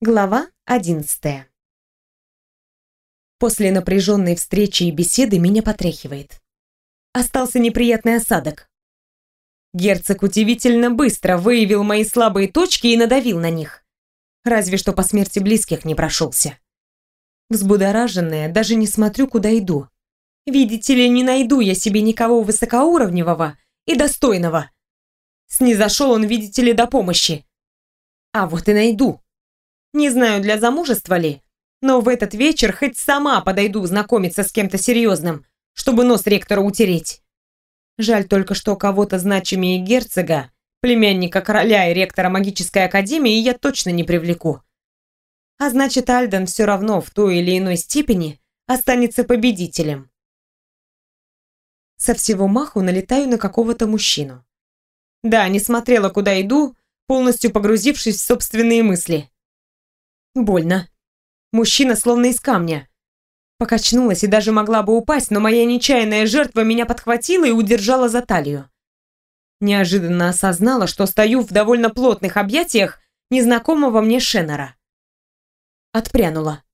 Глава 11. После напряженной встречи и беседы меня потряхивает. Остался неприятный осадок. Герцог удивительно быстро выявил мои слабые точки и надавил на них. Разве что по смерти близких не прошелся. Взбудораженная, даже не смотрю, куда иду. Видите ли, не найду я себе никого высокоуровневого и достойного. Снизошел он, видите ли, до помощи. А вот и найду. Не знаю, для замужества ли, но в этот вечер хоть сама подойду знакомиться с кем-то серьезным, чтобы нос ректору утереть. Жаль только, что кого-то значимее герцога, племянника короля и ректора магической академии я точно не привлеку. А значит, Альден все равно в той или иной степени останется победителем. Со всего маху налетаю на какого-то мужчину. Да, не смотрела, куда иду, полностью погрузившись в собственные мысли. Больно. Мужчина словно из камня. Покачнулась и даже могла бы упасть, но моя нечаянная жертва меня подхватила и удержала за талию. Неожиданно осознала, что стою в довольно плотных объятиях незнакомого мне Шеннера. Отпрянула.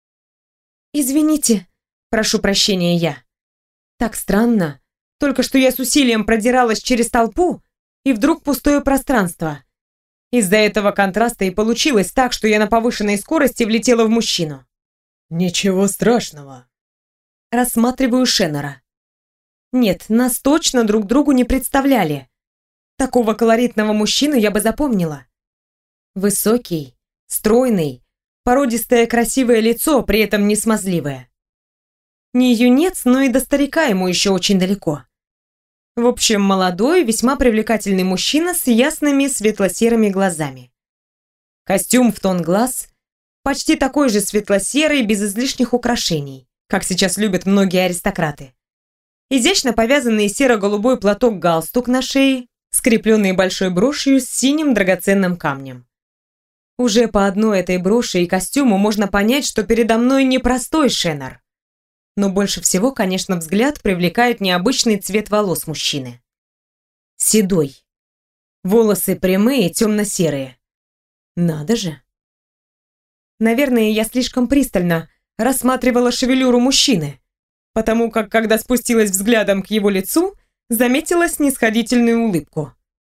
«Извините», прошу прощения я. Так странно. Только что я с усилием продиралась через толпу, и вдруг пустое пространство. Из-за этого контраста и получилось так, что я на повышенной скорости влетела в мужчину. «Ничего страшного». Рассматриваю Шеннера. Нет, нас точно друг другу не представляли. Такого колоритного мужчину я бы запомнила. Высокий, стройный, породистое красивое лицо, при этом не смазливое. Не юнец, но и до старика ему еще очень далеко. В общем, молодой, весьма привлекательный мужчина с ясными светло-серыми глазами. Костюм в тон глаз, почти такой же светло-серый, без излишних украшений, как сейчас любят многие аристократы. Изящно повязанный серо-голубой платок-галстук на шее, скрепленный большой брошью с синим драгоценным камнем. Уже по одной этой броши и костюму можно понять, что передо мной не простой Шеннер. Но больше всего, конечно, взгляд привлекает необычный цвет волос мужчины. Седой. Волосы прямые, темно-серые. Надо же. Наверное, я слишком пристально рассматривала шевелюру мужчины, потому как, когда спустилась взглядом к его лицу, заметила снисходительную улыбку.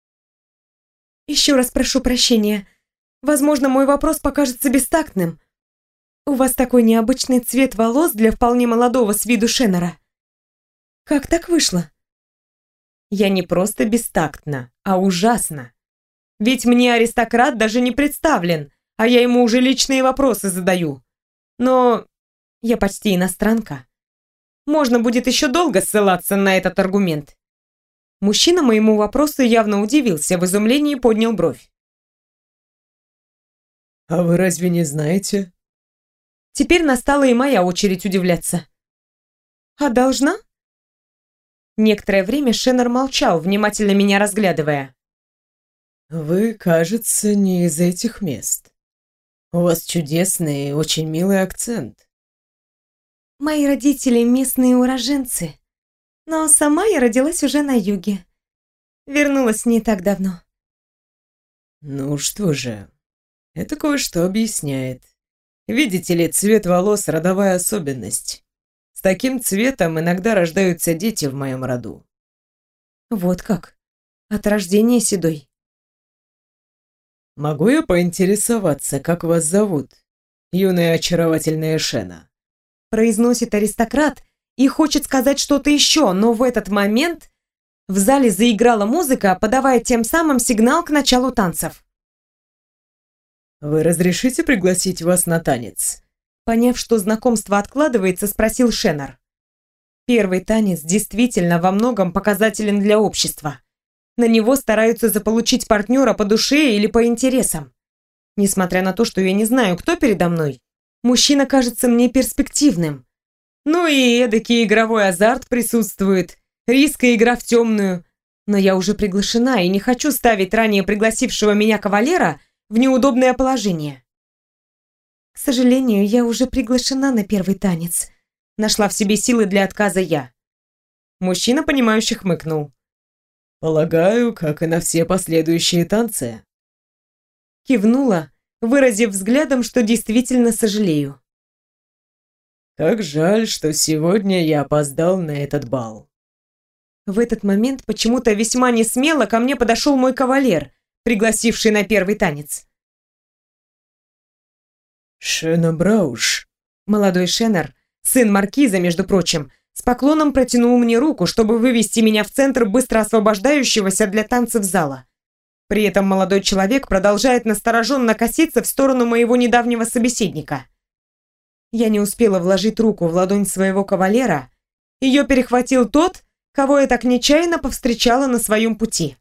«Еще раз прошу прощения. Возможно, мой вопрос покажется бестактным. У вас такой необычный цвет волос для вполне молодого с виду Шеннера. Как так вышло?» Я не просто бестактна, а ужасно. Ведь мне аристократ даже не представлен, а я ему уже личные вопросы задаю. Но я почти иностранка. Можно будет еще долго ссылаться на этот аргумент. Мужчина моему вопросу явно удивился, в изумлении поднял бровь. «А вы разве не знаете?» Теперь настала и моя очередь удивляться. «А должна?» Некоторое время Шеннер молчал, внимательно меня разглядывая. «Вы, кажется, не из этих мест. У вас чудесный и очень милый акцент». «Мои родители местные уроженцы, но сама я родилась уже на юге. Вернулась не так давно». «Ну что же, это кое-что объясняет. Видите ли, цвет волос – родовая особенность. С таким цветом иногда рождаются дети в моем роду». «Вот как? От рождения седой?» «Могу я поинтересоваться, как вас зовут, юная очаровательная Шена?» Произносит аристократ и хочет сказать что-то еще, но в этот момент в зале заиграла музыка, подавая тем самым сигнал к началу танцев. «Вы разрешите пригласить вас на танец?» Поняв, что знакомство откладывается, спросил Шеннер. Первый танец действительно во многом показателен для общества. На него стараются заполучить партнера по душе или по интересам. Несмотря на то, что я не знаю, кто передо мной, мужчина кажется мне перспективным. Ну и эдакий игровой азарт присутствует, риск и игра в темную. Но я уже приглашена и не хочу ставить ранее пригласившего меня кавалера в неудобное положение. К сожалению, я уже приглашена на первый танец. Нашла в себе силы для отказа я. Мужчина, понимающе хмыкнул. «Полагаю, как и на все последующие танцы». Кивнула, выразив взглядом, что действительно сожалею. «Как жаль, что сегодня я опоздал на этот бал». В этот момент почему-то весьма несмело ко мне подошел мой кавалер, пригласивший на первый танец. «Шена Брауш». Молодой Шеннер, сын маркиза, между прочим, с поклоном протянул мне руку, чтобы вывести меня в центр быстро освобождающегося для танцев зала. При этом молодой человек продолжает настороженно коситься в сторону моего недавнего собеседника. Я не успела вложить руку в ладонь своего кавалера, ее перехватил тот, кого я так нечаянно повстречала на своем пути.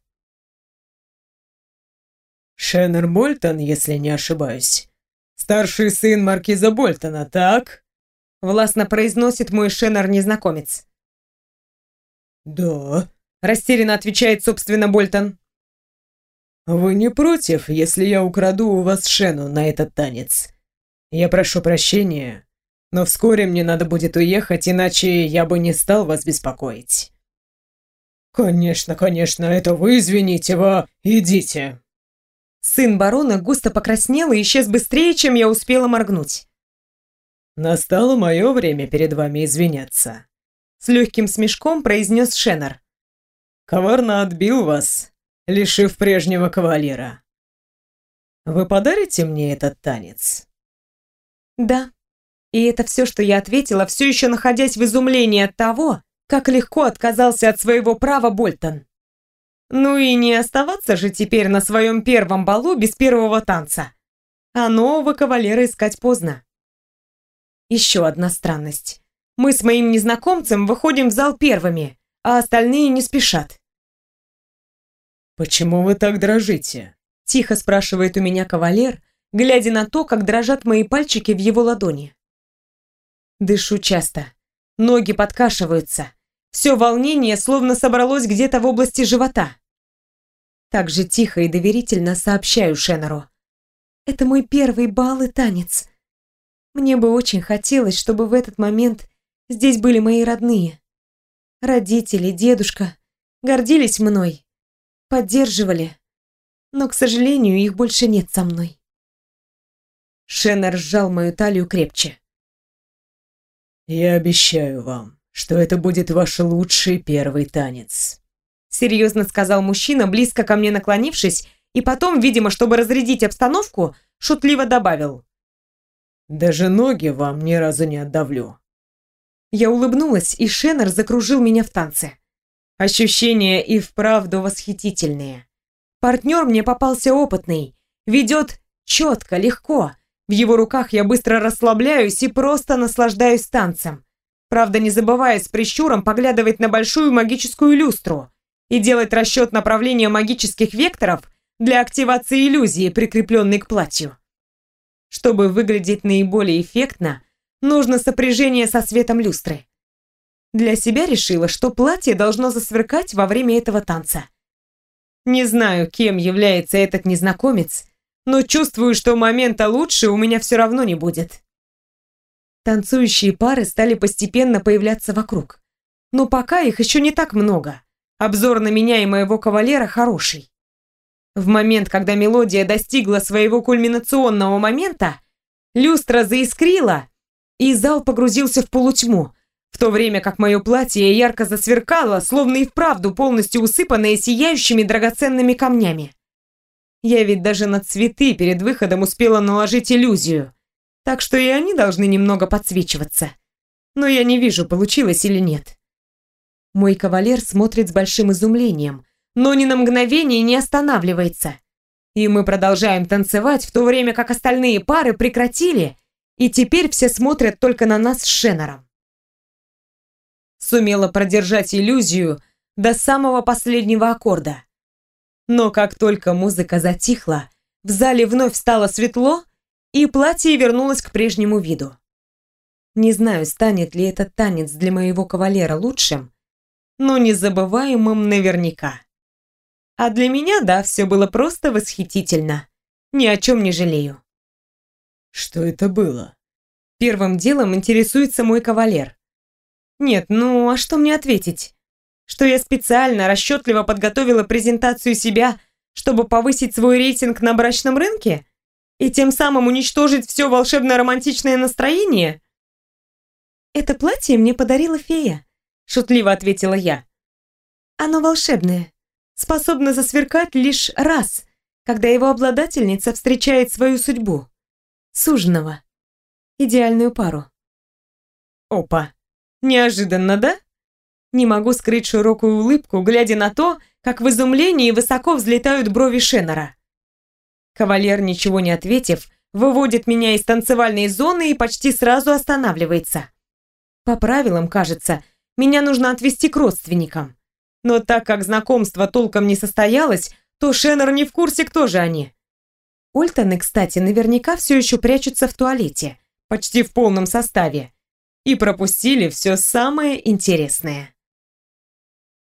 «Шеннер Больтон, если не ошибаюсь. Старший сын маркиза Больтона, так?» Властно произносит мой Шеннер-незнакомец. «Да». Растерянно отвечает, собственно, Больтон. «Вы не против, если я украду у вас Шену на этот танец? Я прошу прощения, но вскоре мне надо будет уехать, иначе я бы не стал вас беспокоить». «Конечно, конечно, это вы извините, идите». Сын барона густо покраснел и исчез быстрее, чем я успела моргнуть. «Настало мое время перед вами извиняться», — с легким смешком произнес Шеннер. «Коварно отбил вас, лишив прежнего кавалера. Вы подарите мне этот танец?» «Да». И это все, что я ответила, все еще находясь в изумлении от того, как легко отказался от своего права Больтон. Ну и не оставаться же теперь на своем первом балу без первого танца. А нового кавалера искать поздно. Еще одна странность. Мы с моим незнакомцем выходим в зал первыми, а остальные не спешат. «Почему вы так дрожите?» — тихо спрашивает у меня кавалер, глядя на то, как дрожат мои пальчики в его ладони. Дышу часто. Ноги подкашиваются. Все волнение словно собралось где-то в области живота. Так же тихо и доверительно сообщаю Шеннеру. Это мой первый бал и танец. Мне бы очень хотелось, чтобы в этот момент здесь были мои родные. Родители, дедушка гордились мной, поддерживали, но, к сожалению, их больше нет со мной. Шеннер сжал мою талию крепче. «Я обещаю вам, что это будет ваш лучший первый танец», — серьезно сказал мужчина, близко ко мне наклонившись, и потом, видимо, чтобы разрядить обстановку, шутливо добавил. «Даже ноги вам ни разу не отдавлю». Я улыбнулась, и Шеннер закружил меня в танце. Ощущения и вправду восхитительные. Партнер мне попался опытный, ведет четко, легко. В его руках я быстро расслабляюсь и просто наслаждаюсь танцем. Правда, не забывая с прищуром поглядывать на большую магическую люстру и делать расчет направления магических векторов для активации иллюзии, прикрепленной к платью. Чтобы выглядеть наиболее эффектно, нужно сопряжение со светом люстры. Для себя решила, что платье должно засверкать во время этого танца. Не знаю, кем является этот незнакомец, но чувствую, что момента лучше у меня все равно не будет. Танцующие пары стали постепенно появляться вокруг. Но пока их еще не так много. Обзор на меня и моего кавалера хороший. В момент, когда мелодия достигла своего кульминационного момента, люстра заискрила, и зал погрузился в полутьму, в то время как мое платье ярко засверкало, словно и вправду полностью усыпанное сияющими драгоценными камнями. Я ведь даже на цветы перед выходом успела наложить иллюзию, так что и они должны немного подсвечиваться. Но я не вижу, получилось или нет. Мой кавалер смотрит с большим изумлением, но ни на мгновение не останавливается. И мы продолжаем танцевать, в то время как остальные пары прекратили, и теперь все смотрят только на нас с Шеннером. Сумела продержать иллюзию до самого последнего аккорда. Но как только музыка затихла, в зале вновь стало светло, и платье вернулось к прежнему виду. Не знаю, станет ли этот танец для моего кавалера лучшим, но незабываемым наверняка. А для меня, да, все было просто восхитительно. Ни о чем не жалею. «Что это было?» Первым делом интересуется мой кавалер. Нет, ну а что мне ответить? Что я специально, расчетливо подготовила презентацию себя, чтобы повысить свой рейтинг на брачном рынке? И тем самым уничтожить все волшебно-романтичное настроение? «Это платье мне подарила фея», — шутливо ответила я. «Оно волшебное, способно засверкать лишь раз, когда его обладательница встречает свою судьбу. Суженого. Идеальную пару». Опа, неожиданно, да? Не могу скрыть широкую улыбку, глядя на то, как в изумлении высоко взлетают брови Шеннера. Кавалер, ничего не ответив, выводит меня из танцевальной зоны и почти сразу останавливается. По правилам, кажется, меня нужно отвезти к родственникам. Но так как знакомство толком не состоялось, то Шеннер не в курсе, кто же они. Ольтоны, кстати, наверняка все еще прячутся в туалете, почти в полном составе, и пропустили все самое интересное.